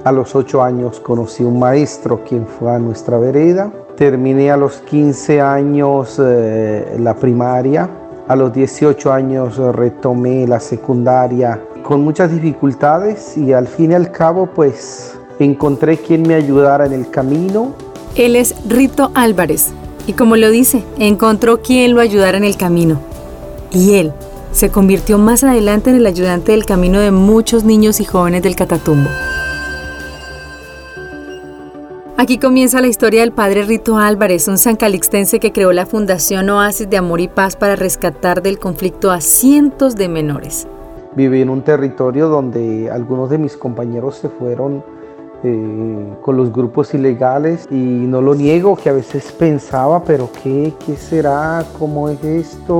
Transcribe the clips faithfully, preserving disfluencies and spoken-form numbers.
A los ocho años conocí un maestro quien fue a nuestra vereda. Terminé a los quince años eh, la primaria. A los dieciocho años retomé la secundaria con muchas dificultades y al fin y al cabo pues encontré quien me ayudara en el camino. Él es Rito Álvarez y como lo dice, encontró quien lo ayudara en el camino. Y él se convirtió más adelante en el ayudante del camino de muchos niños y jóvenes del Catatumbo. Aquí comienza la historia del padre Rito Álvarez, un sancalixtense que creó la Fundación Oasis de Amor y Paz para rescatar del conflicto a cientos de menores. Viví en un territorio donde algunos de mis compañeros se fueron eh, con los grupos ilegales y no lo niego que a veces pensaba, pero ¿qué, qué será? ¿Cómo es esto?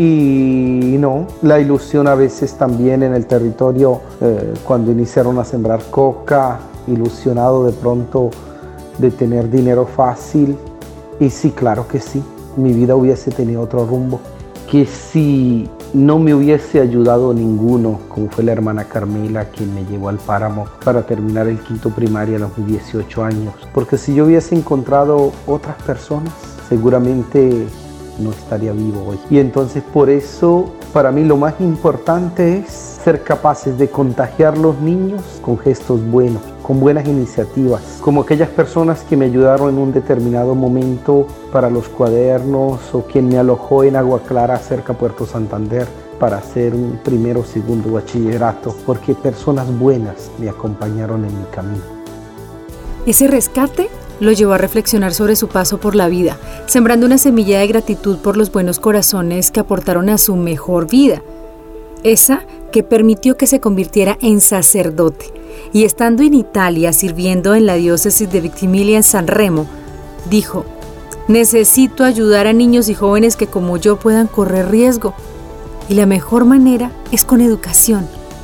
Y no, la ilusión a veces también en el territorio, eh, cuando iniciaron a sembrar coca, ilusionado de pronto de tener dinero fácil. Y sí, claro que sí, mi vida hubiese tenido otro rumbo. Que si no me hubiese ayudado ninguno, como fue la hermana Carmela quien me llevó al páramo para terminar el quinto primaria a los dieciocho años. Porque si yo hubiese encontrado otras personas, seguramente no estaría vivo hoy. Y entonces por eso para mí lo más importante es ser capaces de contagiar a los niños con gestos buenos, con buenas iniciativas, como aquellas personas que me ayudaron en un determinado momento para los cuadernos o quien me alojó en Agua Clara cerca de Puerto Santander para hacer un primero o segundo bachillerato, porque personas buenas me acompañaron en mi camino. Ese rescate lo llevó a reflexionar sobre su paso por la vida, sembrando una semilla de gratitud por los buenos corazones que aportaron a su mejor vida, esa que permitió que se convirtiera en sacerdote. Y estando en Italia sirviendo en la diócesis de Ventimiglia en San Remo, dijo: necesito ayudar a niños y jóvenes que como yo puedan correr riesgo, y la mejor manera es con educación.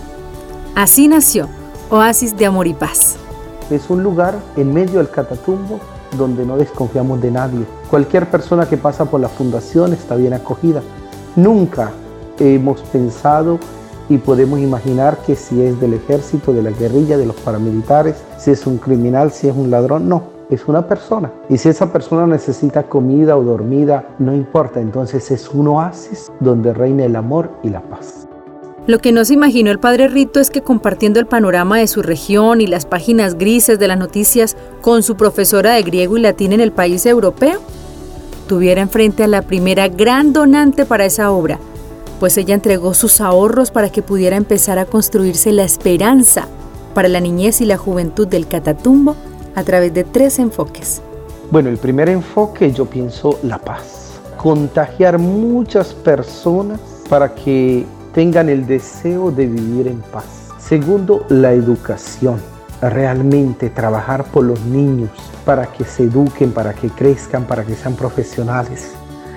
Así nació Oasis de Amor y Paz. Es un lugar en medio del Catatumbo donde no desconfiamos de nadie. Cualquier persona que pasa por la fundación está bien acogida. Nunca hemos pensado y podemos imaginar que si es del ejército, de la guerrilla, de los paramilitares, si es un criminal, si es un ladrón, no, es una persona. Y si esa persona necesita comida o dormida, no importa, entonces es un oasis donde reina el amor y la paz. Lo que no se imaginó el padre Rito es que compartiendo el panorama de su región y las páginas grises de las noticias con su profesora de griego y latín en el país europeo, tuviera enfrente a la primera gran donante para esa obra, pues ella entregó sus ahorros para que pudiera empezar a construirse la esperanza para la niñez y la juventud del Catatumbo a través de tres enfoques. Bueno, el primer enfoque yo pienso la paz, contagiar muchas personas para que tengan el deseo de vivir en paz. Segundo, la educación, realmente trabajar por los niños para que se eduquen, para que crezcan, para que sean profesionales.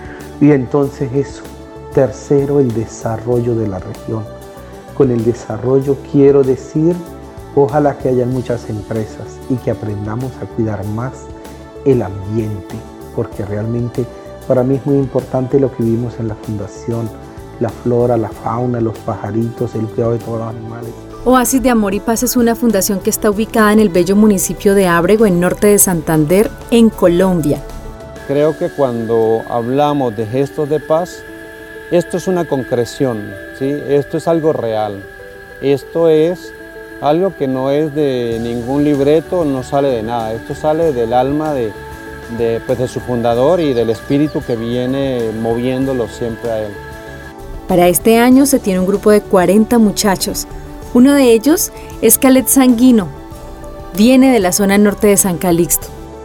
Y entonces eso. Tercero, el desarrollo de la región. Con el desarrollo quiero decir, ojalá que haya muchas empresas y que aprendamos a cuidar más el ambiente, porque realmente para mí es muy importante lo que vivimos en la fundación, la flora, la fauna, los pajaritos, el cuidado de todos los animales. Oasis de Amor y Paz es una fundación que está ubicada en el bello municipio de Ábrego, en norte de Santander, en Colombia. Creo que cuando hablamos de gestos de paz, esto es una concreción, ¿sí? Esto es algo real. Esto es algo que no es de ningún libreto, no sale de nada. Esto sale del alma de, de, pues de su fundador y del espíritu que viene moviéndolo siempre a él. Para este año se tiene un grupo de cuarenta muchachos. Uno de ellos es Khaled Sanguino. Viene de la zona norte de San Calixto.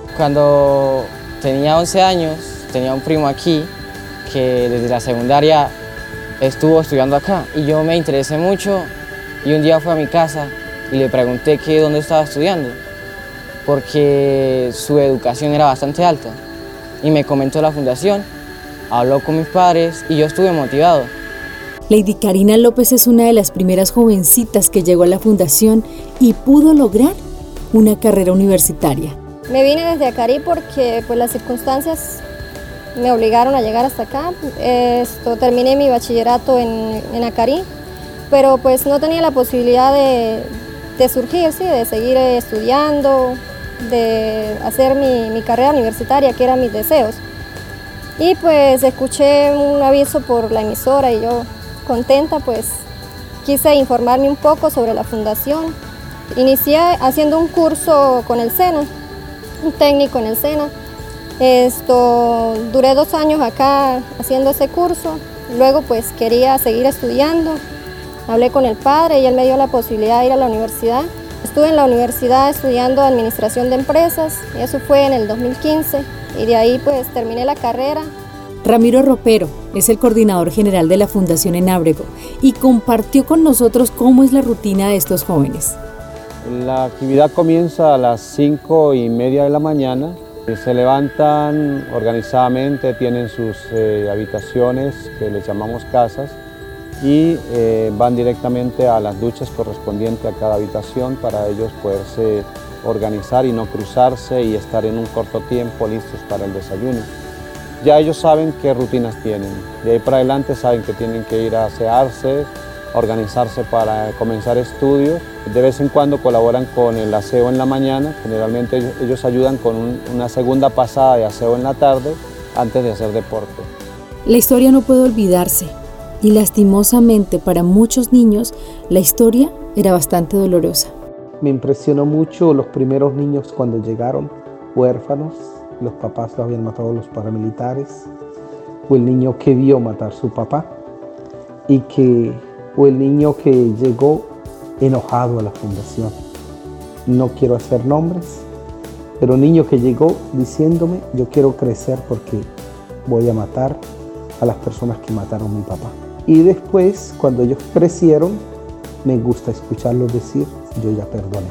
Cuando tenía once años, tenía un primo aquí que desde la secundaria estuvo estudiando acá y yo me interesé mucho y un día fui a mi casa y le pregunté que dónde estaba estudiando porque su educación era bastante alta y me comentó la fundación, habló con mis padres y yo estuve motivado. Lady Karina López es una de las primeras jovencitas que llegó a la fundación y pudo lograr una carrera universitaria. Me vine desde Acarí porque pues, las circunstancias me obligaron a llegar hasta acá. Esto, terminé mi bachillerato en, en Acarí, pero pues no tenía la posibilidad de, de surgir, sí, de seguir estudiando, de hacer mi, mi carrera universitaria, que eran mis deseos. Y pues escuché un aviso por la emisora y yo, contenta, pues quise informarme un poco sobre la fundación. Inicié haciendo un curso con el SENA, un técnico en el SENA. Esto, duré dos años acá haciendo ese curso, luego pues quería seguir estudiando. Hablé con el padre y él me dio la posibilidad de ir a la universidad. Estuve en la universidad estudiando Administración de Empresas, y eso fue en el dos mil quince, y de ahí pues terminé la carrera. Ramiro Ropero es el coordinador general de la Fundación en Ábrego y compartió con nosotros cómo es la rutina de estos jóvenes. La actividad comienza a las cinco y media de la mañana. Se levantan organizadamente, tienen sus eh, habitaciones, que les llamamos casas, y eh, van directamente a las duchas correspondientes a cada habitación para ellos poderse organizar y no cruzarse y estar en un corto tiempo listos para el desayuno. Ya ellos saben qué rutinas tienen, de ahí para adelante saben que tienen que ir a asearse, organizarse para comenzar estudios. De vez en cuando colaboran con el aseo en la mañana, generalmente ellos, ellos ayudan con un, una segunda pasada de aseo en la tarde antes de hacer deporte. La historia no puede olvidarse y lastimosamente para muchos niños la historia era bastante dolorosa. Me impresionó mucho los primeros niños cuando llegaron huérfanos, los papás los habían matado los paramilitares, o el niño que vio matar a su papá, y que, o el niño que llegó enojado a la fundación. No quiero hacer nombres, pero un niño que llegó diciéndome: yo quiero crecer porque voy a matar a las personas que mataron a mi papá. Y después, cuando ellos crecieron, me gusta escucharlos decir: yo ya perdoné.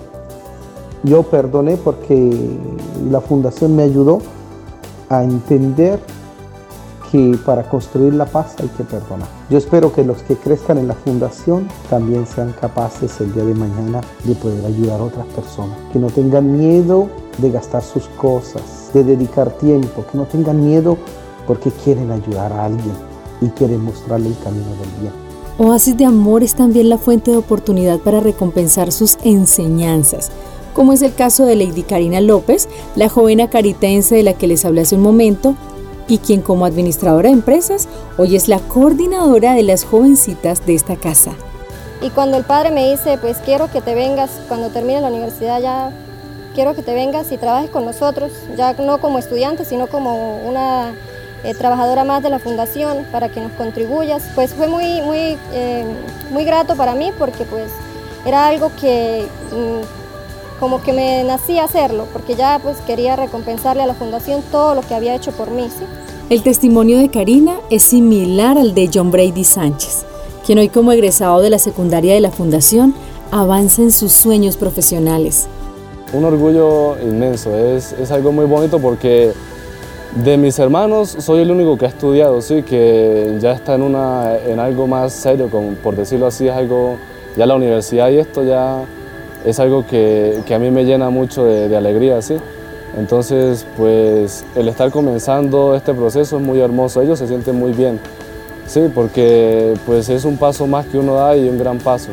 Yo perdoné porque la fundación me ayudó a entender que para construir la paz hay que perdonar. Yo espero que los que crezcan en la fundación también sean capaces el día de mañana de poder ayudar a otras personas, que no tengan miedo de gastar sus cosas, de dedicar tiempo, que no tengan miedo porque quieren ayudar a alguien y quieren mostrarle el camino del bien. Oasis de Amor es también la fuente de oportunidad para recompensar sus enseñanzas, como es el caso de Lady Karina López, la joven acaritense de la que les hablé hace un momento, y quien como administradora de empresas hoy es la coordinadora de las jovencitas de esta casa. Y cuando el padre me dice: pues quiero que te vengas, cuando termine la universidad ya quiero que te vengas y trabajes con nosotros, ya no como estudiante, sino como una eh, trabajadora más de la fundación, para que nos contribuyas, pues fue muy, muy, eh, muy grato para mí, porque pues era algo que mm, como que me nacía hacerlo, porque ya pues quería recompensarle a la fundación todo lo que había hecho por mí, ¿sí? El testimonio de Karina es similar al de John Brady Sánchez, quien hoy como egresado de la secundaria de la fundación avanza en sus sueños profesionales. Un orgullo inmenso, es, es algo muy bonito porque de mis hermanos soy el único que ha estudiado, sí, que ya está en, una, en algo más serio, como por decirlo así, es algo, ya la universidad y esto ya es algo que, que a mí me llena mucho de, de alegría, ¿sí? Entonces, pues, el estar comenzando este proceso es muy hermoso, ellos se sienten muy bien, ¿sí? Porque, pues, es un paso más que uno da y un gran paso.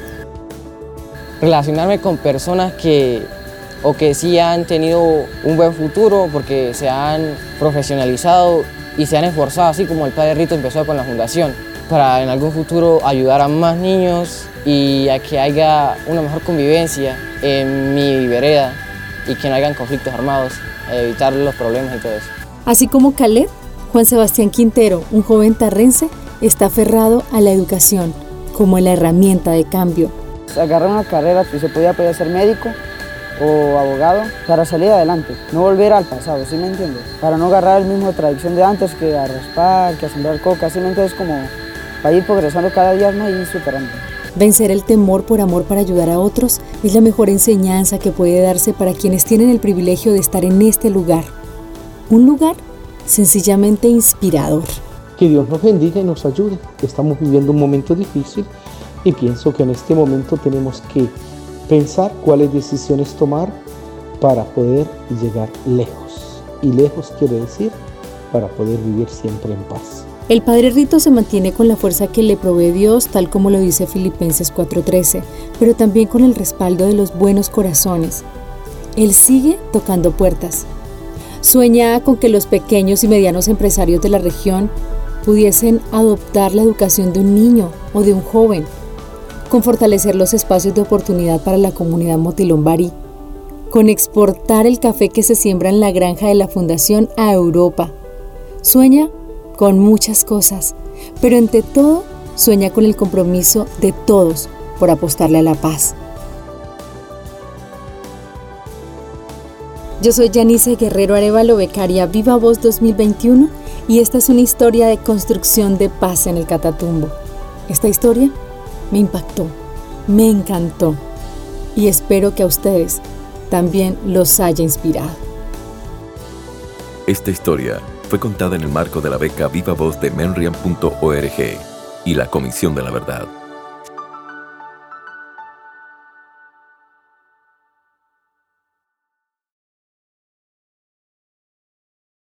Relacionarme con personas que, o que sí han tenido un buen futuro porque se han profesionalizado y se han esforzado, así como el padre Rito empezó con la fundación, para en algún futuro ayudar a más niños y a que haya una mejor convivencia en mi vereda y que no hayan conflictos armados, evitar los problemas y todo eso. Así como Khaled, Juan Sebastián Quintero, un joven tarrense, está aferrado a la educación como la herramienta de cambio. Agarrar una carrera que se podía poder ser médico o abogado para salir adelante, no volver al pasado, ¿sí me entiendes? Para no agarrar el mismo tradición de antes, que a raspar, que a sembrar coca, ¿sí me entiendes? Como para ir progresando cada día más y superando. Vencer el temor por amor para ayudar a otros es la mejor enseñanza que puede darse para quienes tienen el privilegio de estar en este lugar. Un lugar sencillamente inspirador. Que Dios nos bendiga y nos ayude. Estamos viviendo un momento difícil y pienso que en este momento tenemos que pensar cuáles decisiones tomar para poder llegar lejos. Y lejos quiere decir para poder vivir siempre en paz. El Padre Rito se mantiene con la fuerza que le provee Dios, tal como lo dice Filipenses cuatro trece, pero también con el respaldo de los buenos corazones. Él sigue tocando puertas. Sueña con que los pequeños y medianos empresarios de la región pudiesen adoptar la educación de un niño o de un joven, con fortalecer los espacios de oportunidad para la comunidad motilombari, con exportar el café que se siembra en la granja de la Fundación a Europa. Sueña con muchas cosas, pero ante todo sueña con el compromiso de todos por apostarle a la paz. Yo soy Yanice Guerrero Arevalo, becaria Viva Voz dos mil veintiuno, y esta es una historia de construcción de paz en el Catatumbo. Esta historia me impactó, me encantó, y espero que a ustedes también los haya inspirado. Esta historia fue contada en el marco de la beca Viva Voz de Menriam punto org y la Comisión de la Verdad.